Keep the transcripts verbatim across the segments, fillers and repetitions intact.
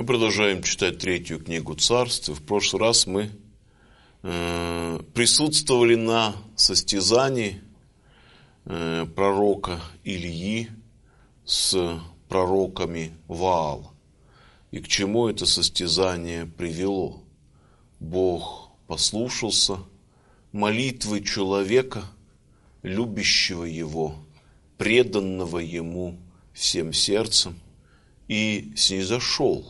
Мы продолжаем читать третью книгу Царств. В прошлый раз мы э, присутствовали на состязании э, пророка Илии с пророками Ваала. И к чему это состязание привело? Бог послушался молитвы человека, любящего Его, преданного Ему всем сердцем, и снизошел,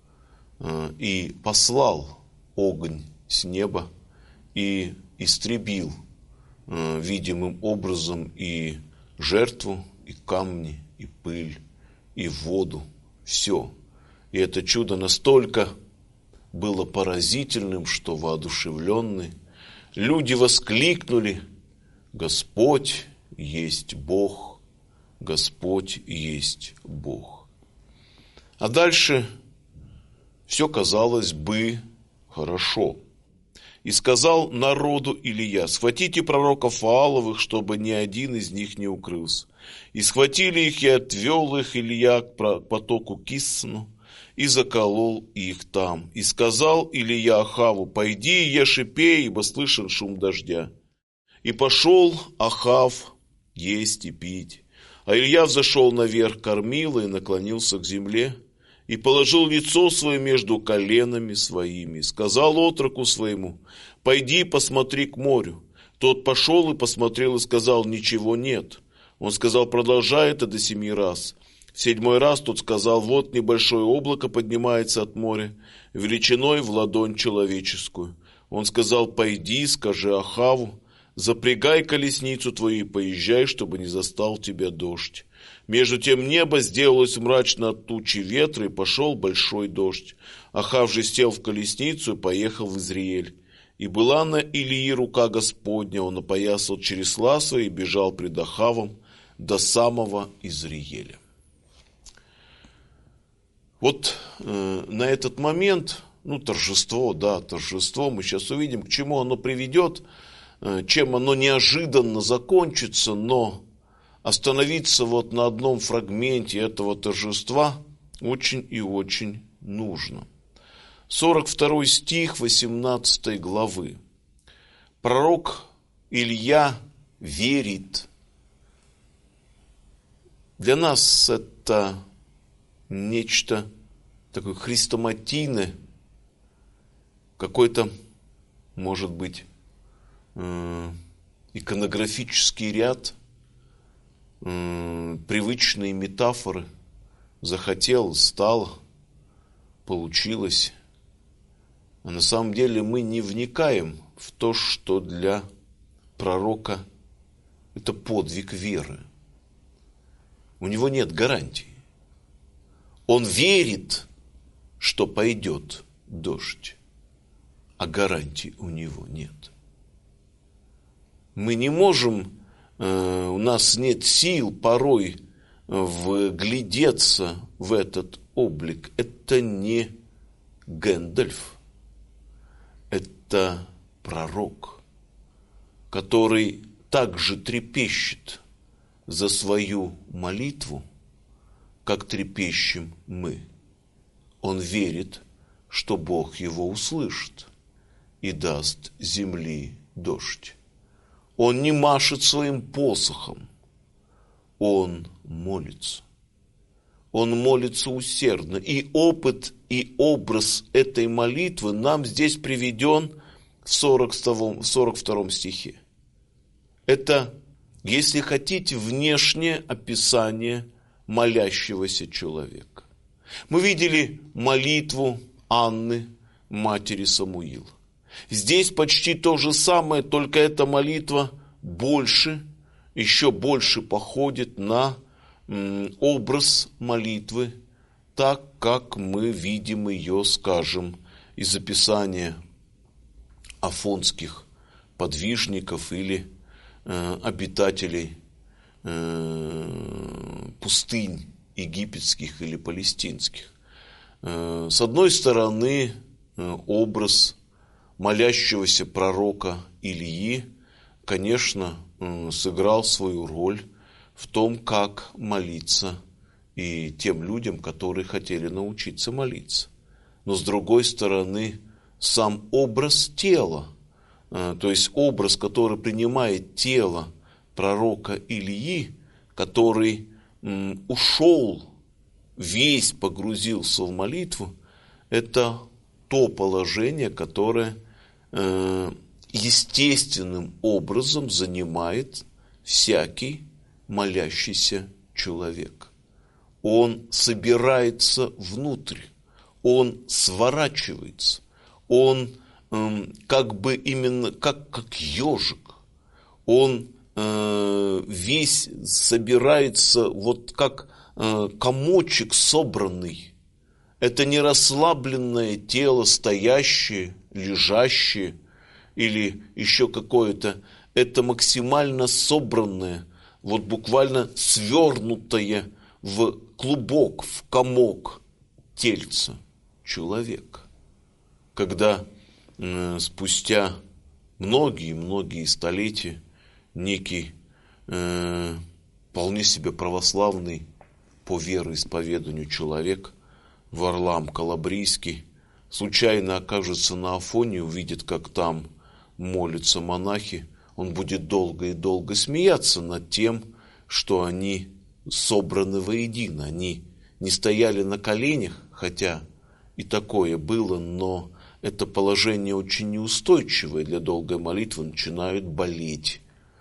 и послал огонь с неба, и истребил видимым образом и жертву, и камни, и пыль, и воду, все. И это чудо настолько было поразительным, что воодушевленные люди воскликнули: «Господь есть Бог, Господь есть Бог». А дальше все, казалось бы, хорошо. «И сказал народу Илия: схватите пророков Вааловых, чтобы ни один из них не укрылся. И схватили их, и отвел их Илия к потоку Кисону, и заколол их там. И сказал Илия Ахаву: пойди и ешь и пей, ибо слышен шум дождя. И пошел Ахав есть и пить. А Илья взошел наверх кормила и наклонился к земле, и положил лицо свое между коленами своими. Сказал отроку своему: пойди посмотри к морю. Тот пошел и посмотрел, и сказал: ничего нет. Он сказал: продолжай это до семи раз. В седьмой раз тот сказал: вот небольшое облако поднимается от моря, величиной в ладонь человеческую. Он сказал: пойди, скажи Ахаву: запрягай колесницу твою и поезжай, чтобы не застал тебя дождь. Между тем небо сделалось мрачно от тучи ветра, и пошел большой дождь. Ахав же сел в колесницу и поехал в Изриэль. И была на Илии рука Господня, он опоясал чересла свои и бежал пред Ахавом до самого Изриэля». Вот э, на этот момент, ну, торжество, да, торжество, мы сейчас увидим, к чему оно приведет, э, чем оно неожиданно закончится, но остановиться вот на одном фрагменте этого торжества очень и очень нужно. сорок второй стих восемнадцатой главы. Пророк Илья верит. Для нас это нечто такое хрестоматийное, какой-то, может быть, иконографический ряд, привычные метафоры. Захотел, стало, получилось. А на самом деле мы не вникаем в то, что для пророка это подвиг веры. У него нет гарантии. Он верит, что пойдет дождь, а гарантий у него нет. Мы не можем, э, у нас нет сил порой вглядеться в этот облик. Это не Гэндальф, это пророк, который также трепещет за свою молитву, как трепещем мы. Он верит, что Бог его услышит и даст земли дождь. Он не машет своим посохом, он молится. Он молится усердно. И опыт, и образ этой молитвы нам здесь приведен в сорок втором стихе. Это, если хотите, внешнее описание молящегося человека. Мы видели молитву Анны, матери Самуила. Здесь почти то же самое, только эта молитва больше, еще больше походит на м, образ молитвы, так как мы видим ее, скажем, из описания афонских подвижников или э, обитателей э, пустынь египетских или палестинских. Э, с одной стороны, э, образ молящегося пророка Илии, конечно, э, сыграл свою роль в том, как молиться и тем людям, которые хотели научиться молиться. но с другой стороны сам образ тела, то есть образ, который принимает тело пророка Илии, который ушел, весь погрузился в молитву, это то положение, которое естественным образом занимает всякий молящийся человек. Он собирается внутрь, он сворачивается, он э, как бы именно как, как ежик, он э, весь собирается вот как э, комочек собранный. Это не расслабленное тело, стоящее, лежащее или еще какое-то. Это максимально собранное, вот буквально свернутое в клубок, в комок тельца человека. Когда э, спустя многие-многие столетия некий э, вполне себе православный по вероисповеданию человек, Варлаам Калабрийский, случайно окажется на Афоне, увидит, как там молятся монахи, он будет долго и долго смеяться над тем, что они собраны воедино, они не стояли на коленях, хотя и такое было, но это положение очень неустойчивое для долгой молитвы, начинают болеть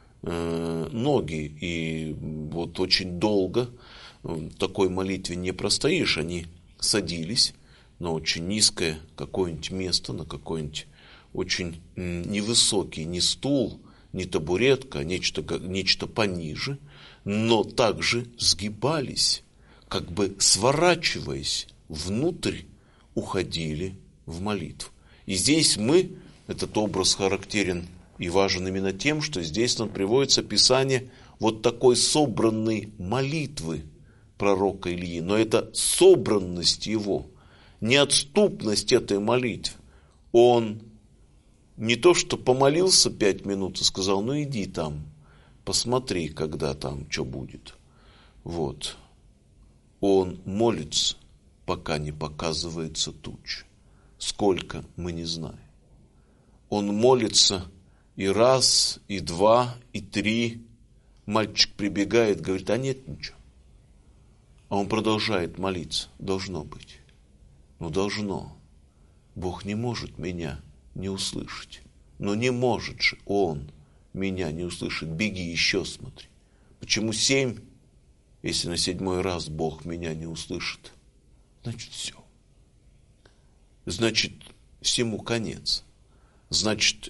э, ноги, и вот очень долго в такой молитве не простоишь. Они садились на очень низкое какое-нибудь место, на какой-нибудь очень невысокий, не стул, не табуретка, а нечто, нечто пониже, но также сгибались, как бы сворачиваясь внутрь, уходили в молитву. И здесь мы, этот образ характерен и важен именно тем, что здесь нам приводится описание вот такой собранной молитвы пророка Илии, но это собранность его, неотступность этой молитвы. Он не то что помолился пять минут и сказал, ну иди там, посмотри, когда там, что будет. Вот. Он молится, пока не показывается туча. Сколько, мы не знаем. Он молится и раз, и два, и три. Мальчик прибегает, говорит, а нет ничего. А он продолжает молиться. Должно быть. Ну, должно. Бог не может меня не услышать. Но не может же Он меня не услышит. Беги еще смотри. Почему семь? Если на седьмой раз Бог меня не услышит, значит все. Значит, всему конец. Значит,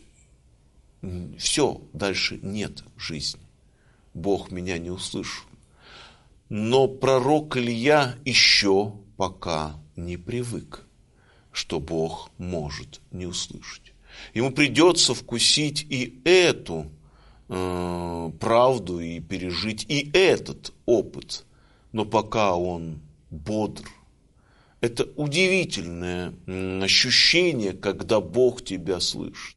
все, дальше нет жизни. Бог меня не услышал. Но пророк Илья еще пока не привык, что Бог может не услышать. Ему придется вкусить и эту э, правду, и пережить и этот опыт. Но пока он бодр, это удивительное ощущение, когда Бог тебя слышит.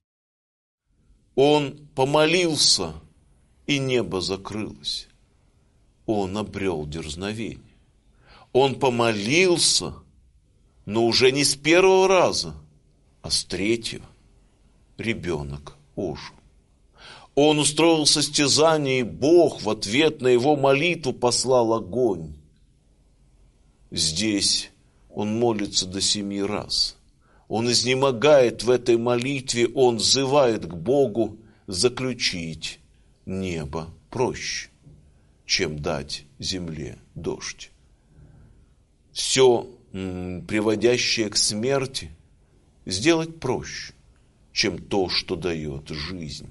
Он помолился, и небо закрылось. Он обрел дерзновение. Он помолился, но уже не с первого раза, а с третьего. Ребенок ожил. Он устроил состязание, и Бог в ответ на его молитву послал огонь. Здесь он молится до семи раз. Он изнемогает в этой молитве, он взывает к Богу заключить небо проще, чем дать земле дождь. Все, приводящее к смерти, сделать проще, чем то, что дает жизнь.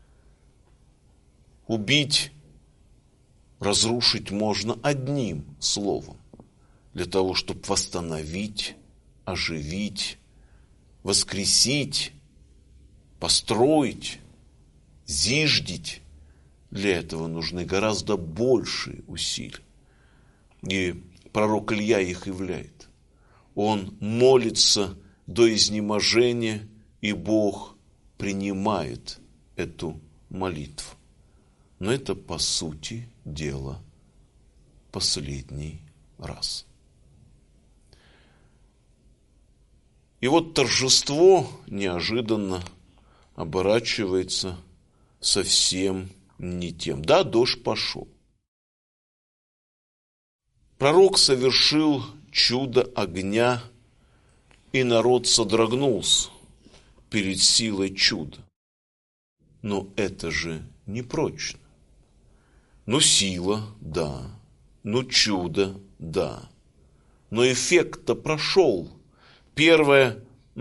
Убить, разрушить можно одним словом, для того, чтобы восстановить, оживить, воскресить, построить, зиждить. Для этого нужны гораздо большие усилия. И пророк Илья их являет. Он молится до изнеможения, и Бог принимает эту молитву. Но это, по сути дела, последний раз. И вот торжество неожиданно оборачивается совсем не тем. Да, дождь пошел. Пророк совершил чудо огня, и народ содрогнулся перед силой чуда. Но это же не прочно. Ну, сила, да. Ну, чудо, да. Но эффект-то прошел. Первая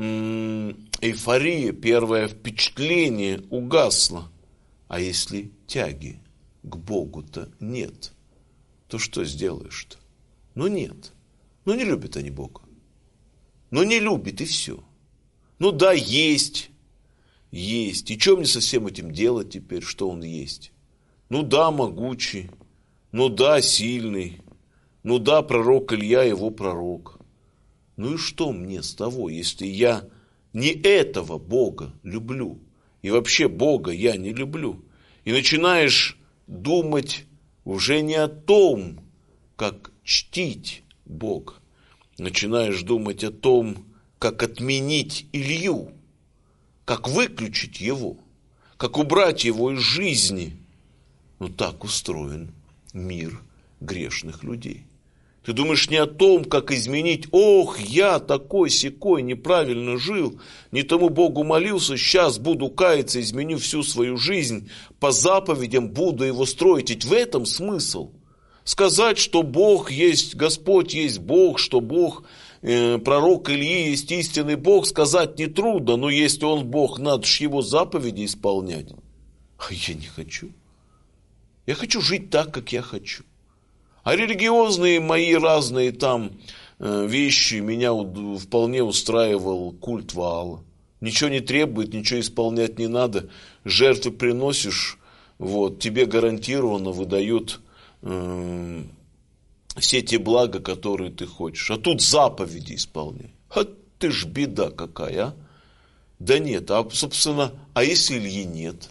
эйфория, первое впечатление угасло. А если тяги к Богу-то нет, то что сделаешь-то? Ну, нет. Ну, не любят они Бога. Ну, не любит, и все. Ну, да, есть. Есть. И что мне со всем этим делать теперь, что он есть? Ну да, могучий, ну да, сильный, ну да, пророк Илья его пророк. Ну и что мне с того, если я не этого Бога люблю, и вообще Бога я не люблю, и начинаешь думать уже не о том, как чтить Бога, начинаешь думать о том, как отменить Илью, как выключить его, как убрать его из жизни. Ну, так устроен мир грешных людей. Ты думаешь не о том, как изменить, ох, я такой-сякой неправильно жил, не тому Богу молился, сейчас буду каяться, изменю всю свою жизнь, по заповедям буду его строить. Ведь в этом смысл. Сказать, что Бог есть, Господь есть Бог, что Бог, э, пророк Ильи есть истинный Бог, сказать нетрудно, но если он Бог, надо же его заповеди исполнять. А я не хочу. Я хочу жить так, как я хочу. А религиозные мои разные там э, вещи, меня у, вполне устраивал культ Ваала. Ничего не требует, ничего исполнять не надо. Жертвы приносишь, вот, тебе гарантированно выдают э, все те блага, которые ты хочешь. А тут заповеди исполняй. А ты ж беда какая, а? Да нет, а собственно, а если Ильи нет,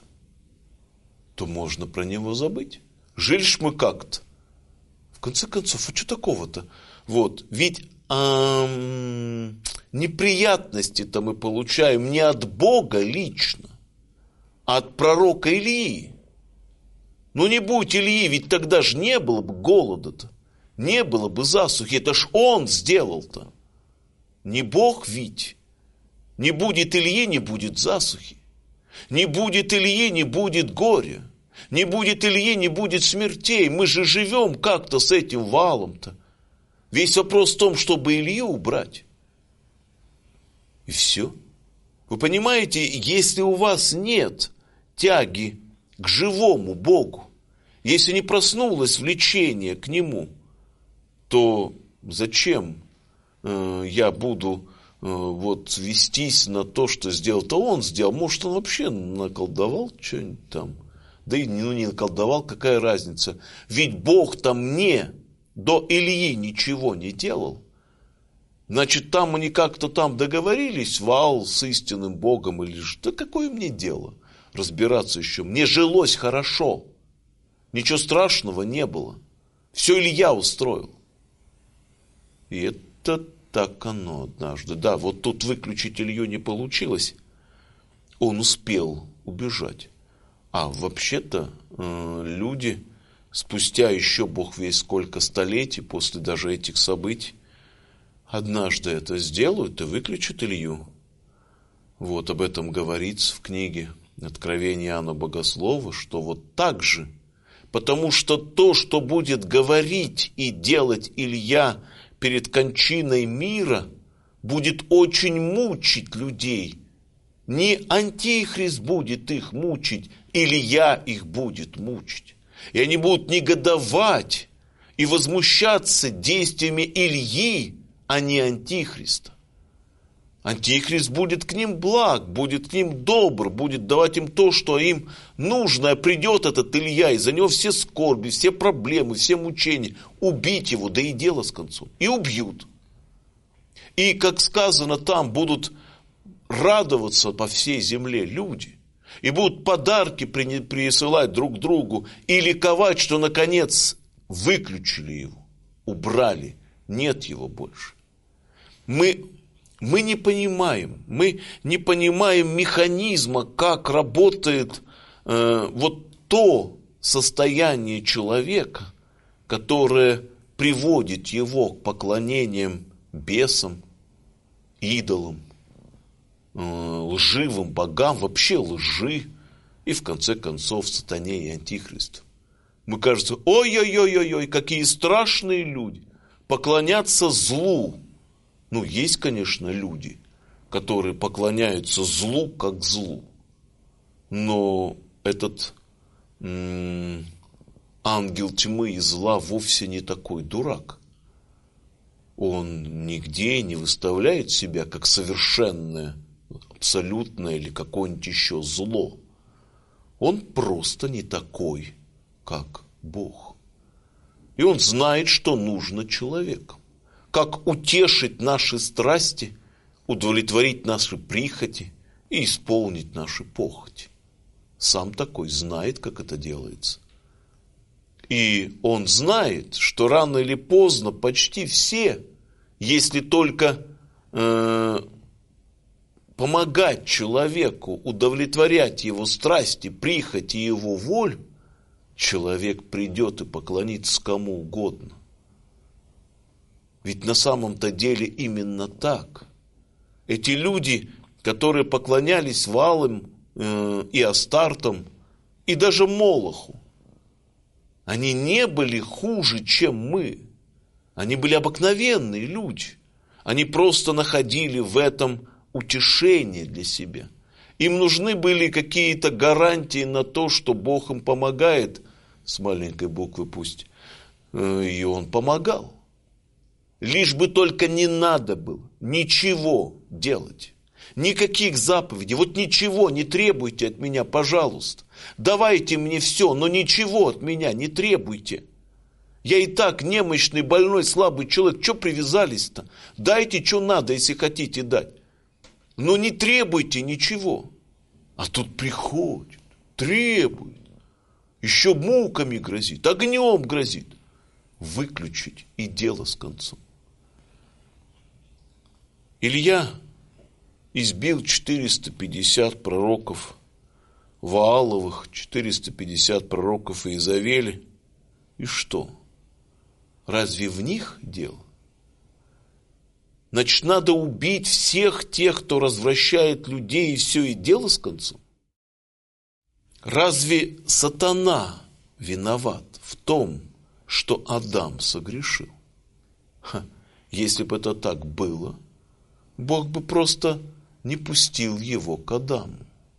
то можно про него забыть. Жили ж мы как-то. В конце концов, а что такого-то? Вот, ведь эм, неприятности-то мы получаем не от Бога лично, а от пророка Ильи. Ну не будь Ильи, ведь тогда же не было бы голода-то, не было бы засухи, это ж он сделал-то. Не Бог ведь. Не будет Ильи, не будет засухи. Не будет Ильи, не будет горя. Не будет Ильи, не будет смертей. Мы же живем как-то с этим Ваалом-то. Весь вопрос в том, чтобы Илью убрать. И все. Вы понимаете, если у вас нет тяги к живому Богу, если не проснулось влечение к Нему, то зачем э, я буду э, вот вестись на то, что сделал-то он сделал? Может, он вообще наколдовал что-нибудь там? Да и ну, не наколдовал, какая разница? Ведь Бог там мне до Ильи ничего не делал. Значит, там они как-то там договорились, Ваал с истинным Богом или что? Да какое мне дело разбираться еще? Мне жилось хорошо. Ничего страшного не было. Все Илья устроил. И это так оно однажды. Да, вот тут выключить Илью не получилось. Он успел убежать. А вообще-то э, люди, спустя еще Бог весть сколько столетий, после даже этих событий, однажды это сделают и выключат Илью. Вот об этом говорится в книге Откровения Иоанна Богослова, что вот так же, потому что то, что будет говорить и делать Илья перед кончиной мира, будет очень мучить людей. Не антихрист будет их мучить, Илья их будет мучить. И они будут негодовать и возмущаться действиями Ильи, а не антихриста. Антихрист будет к ним благ, будет к ним добр, будет давать им то, что им нужно. Придет этот Илья, и за него все скорби, все проблемы, все мучения. Убить его, да и дело с концом. И убьют. И, как сказано там, будут радоваться по всей земле люди. И будут подарки присылать друг другу. И ликовать, что наконец выключили его, убрали. Нет его больше. Мы Мы не понимаем, мы не понимаем механизма, как работает э, вот то состояние человека, которое приводит его к поклонениям бесам, идолам, э, лживым богам, вообще лжи, и в конце концов сатане и антихристу. Мы кажется, ой-ой-ой-ой, какие страшные люди, поклоняться злу. Ну, есть, конечно, люди, которые поклоняются злу как злу, но этот м- ангел тьмы и зла вовсе не такой дурак. Он нигде не выставляет себя как совершенное, абсолютное или какое-нибудь еще зло. Он просто не такой, как Бог. И он знает, что нужно человеку. Как утешить наши страсти, удовлетворить наши прихоти и исполнить наши похоти. Сам такой знает, как это делается. И он знает, что рано или поздно почти все, если только э, помогать человеку, удовлетворять его страсти, прихоти и его волю, человек придет и поклонится кому угодно. Ведь на самом-то деле именно так. Эти люди, которые поклонялись Ваалам э, и Астартам, и даже Молоху, они не были хуже, чем мы. Они были обыкновенные люди. Они просто находили в этом утешение для себя. Им нужны были какие-то гарантии на то, что Бог им помогает, с маленькой буквы пусть, и Он помогал. Лишь бы только не надо было ничего делать, никаких заповедей, вот ничего не требуйте от меня, пожалуйста. Давайте мне все, но ничего от меня не требуйте. Я и так немощный, больной, слабый человек, что привязались-то? Дайте, что надо, если хотите дать. Но не требуйте ничего. А тут приходит, требует, еще муками грозит, огнем грозит. Выключить и дело с концом. Илья избил четыреста пятьдесят пророков Вааловых, четыреста пятьдесят пророков Иезавели. И что? Разве в них дело? Значит, надо убить всех тех, кто развращает людей, и все, и дело с концом? Разве сатана виноват в том, что Адам согрешил? Ха, если бы это так было, Бог бы просто не пустил его к Адаму.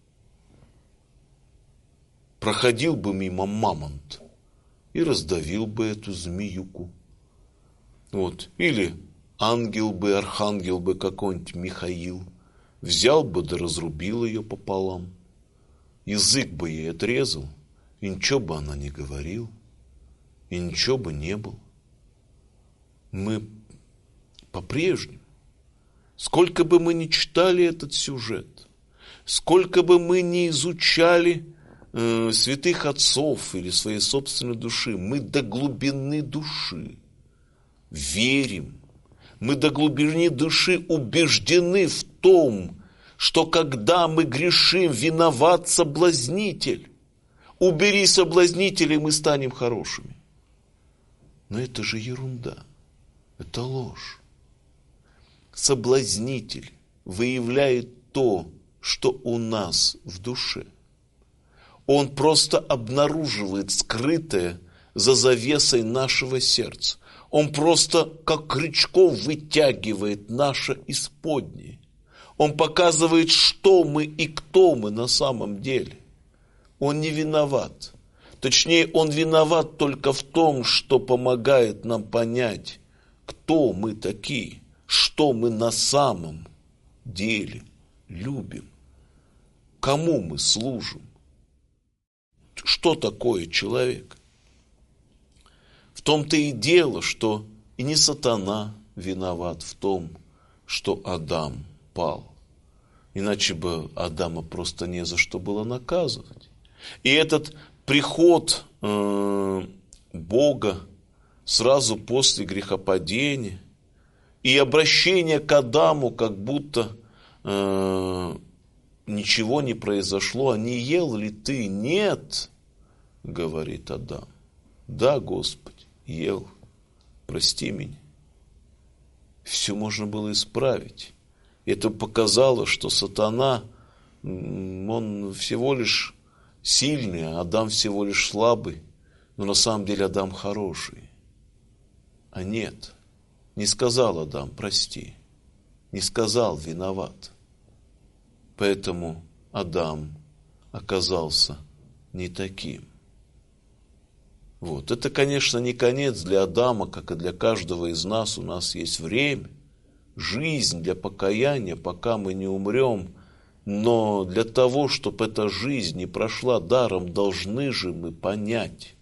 Проходил бы мимо мамонт и раздавил бы эту змеюку. Вот. Или ангел бы, архангел бы какой-нибудь Михаил взял бы да разрубил ее пополам. Язык бы ей отрезал, и ничего бы она не говорила, и ничего бы не было. Мы по-прежнему, сколько бы мы ни читали этот сюжет, сколько бы мы ни изучали э, святых отцов или своей собственной души, мы до глубины души верим, мы до глубины души убеждены в том, что когда мы грешим, виноват соблазнитель. Убери соблазнителя, и мы станем хорошими. Но это же ерунда, это ложь. Соблазнитель выявляет то, что у нас в душе. Он просто обнаруживает скрытое за завесой нашего сердца. Он просто как крючком вытягивает наше исподнее. Он показывает, что мы и кто мы на самом деле. Он не виноват. Точнее, он виноват только в том, что помогает нам понять, кто мы такие, что мы на самом деле любим, кому мы служим, что такое человек. В том-то и дело, что и не сатана виноват в том, что Адам пал. Иначе бы Адама просто не за что было наказывать. И этот приход э, Бога сразу после грехопадения, И обращение к Адаму, как будто э, ничего не произошло. А не ел ли ты? Нет, говорит Адам. Да, Господи, ел. Прости меня. Все можно было исправить. Это показало, что сатана, он всего лишь сильный, а Адам всего лишь слабый. Но на самом деле Адам хороший. А нет, не сказал Адам, прости. Не сказал, виноват. Поэтому Адам оказался не таким. Вот. Это, конечно, не конец для Адама, как и для каждого из нас. У нас есть время, жизнь для покаяния, пока мы не умрем. Но для того, чтобы эта жизнь не прошла даром, должны же мы понять,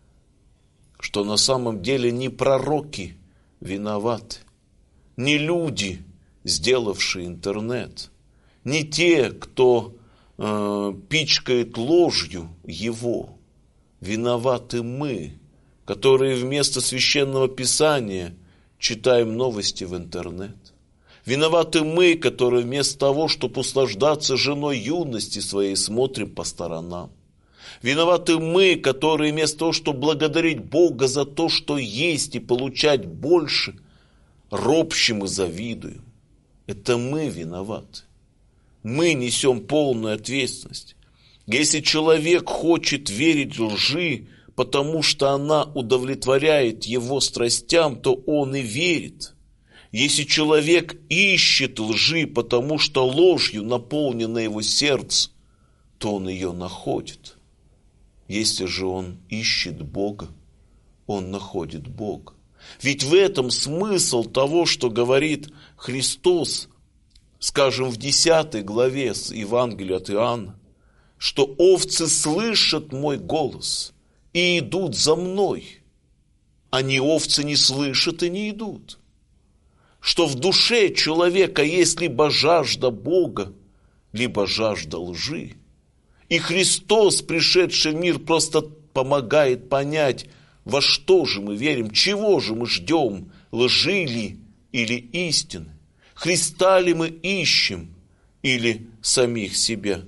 что на самом деле не пророки виноваты, не люди, сделавшие интернет, не те, кто э, пичкает ложью его. Виноваты мы, которые вместо священного писания читаем новости в интернет. Виноваты мы, которые вместо того, чтобы услаждаться женой юности своей, смотрим по сторонам. Виноваты мы, которые вместо того, чтобы благодарить Бога за то, что есть, и получать больше, ропщим и завидуем. Это мы виноваты. Мы несем полную ответственность. Если человек хочет верить лжи, потому что она удовлетворяет его страстям, то он и верит. Если человек ищет лжи, потому что ложью наполнено его сердце, то он ее находит. Если же он ищет Бога, он находит Бога. Ведь в этом смысл того, что говорит Христос, скажем, в десятой главе Евангелия от Иоанна, что овцы слышат мой голос и идут за мной, а не овцы не слышат и не идут. Что в душе человека есть либо жажда Бога, либо жажда лжи. И Христос, пришедший в мир, просто помогает понять, во что же мы верим, чего же мы ждем, лжи ли или истины, Христа ли мы ищем или самих себя.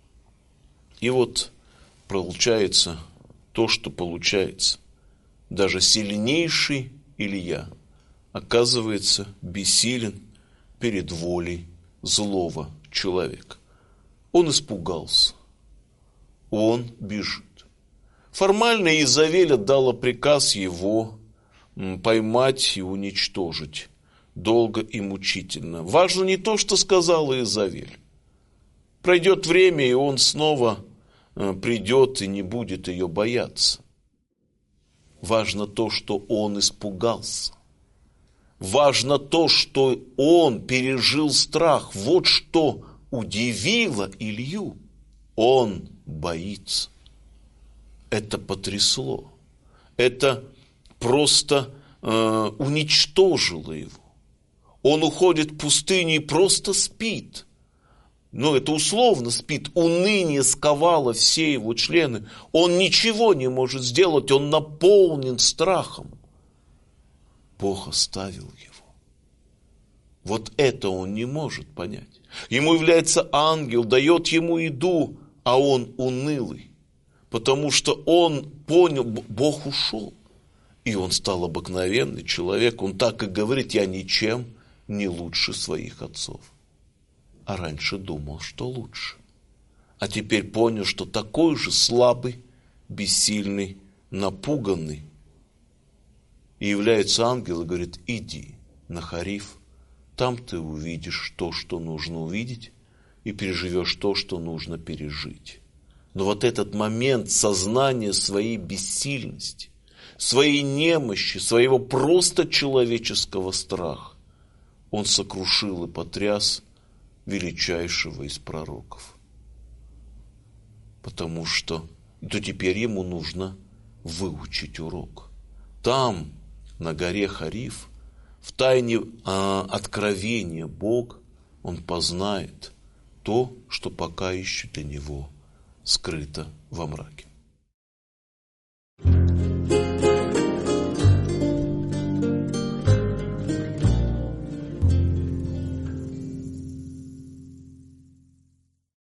И вот получается то, что получается. Даже сильнейший Илья оказывается бессилен перед волей злого человека. Он испугался. Он бежит. Формально Иезавель отдала приказ его поймать и уничтожить долго и мучительно. Важно не то, что сказала Иезавель. Пройдет время, и он снова придет и не будет ее бояться. Важно то, что он испугался. Важно то, что он пережил страх. Вот что удивило Илью. Он боится. Это потрясло. Это просто э, уничтожило его. Он уходит в пустыню и просто спит. Но это условно спит. Уныние сковало все его члены. Он ничего не может сделать. Он наполнен страхом. Бог оставил его. Вот это он не может понять. Ему является ангел, дает ему еду, а он унылый. Потому что он понял, Бог ушел. И он стал обыкновенный человек. Он так и говорит: я ничем не лучше своих отцов. А раньше думал, что лучше. А теперь понял, что такой же слабый, бессильный, напуганный. И является ангел и говорит: иди на Хариф, там ты увидишь то, что нужно увидеть, и переживешь то, что нужно пережить. Но вот этот момент сознания своей бессильности, своей немощи, своего просто человеческого страха, он сокрушил и потряс величайшего из пророков. Потому что то теперь ему нужно выучить урок. Там, на горе Хариф, в тайне а, откровения Бог, он познает то, что пока еще для него скрыто во мраке.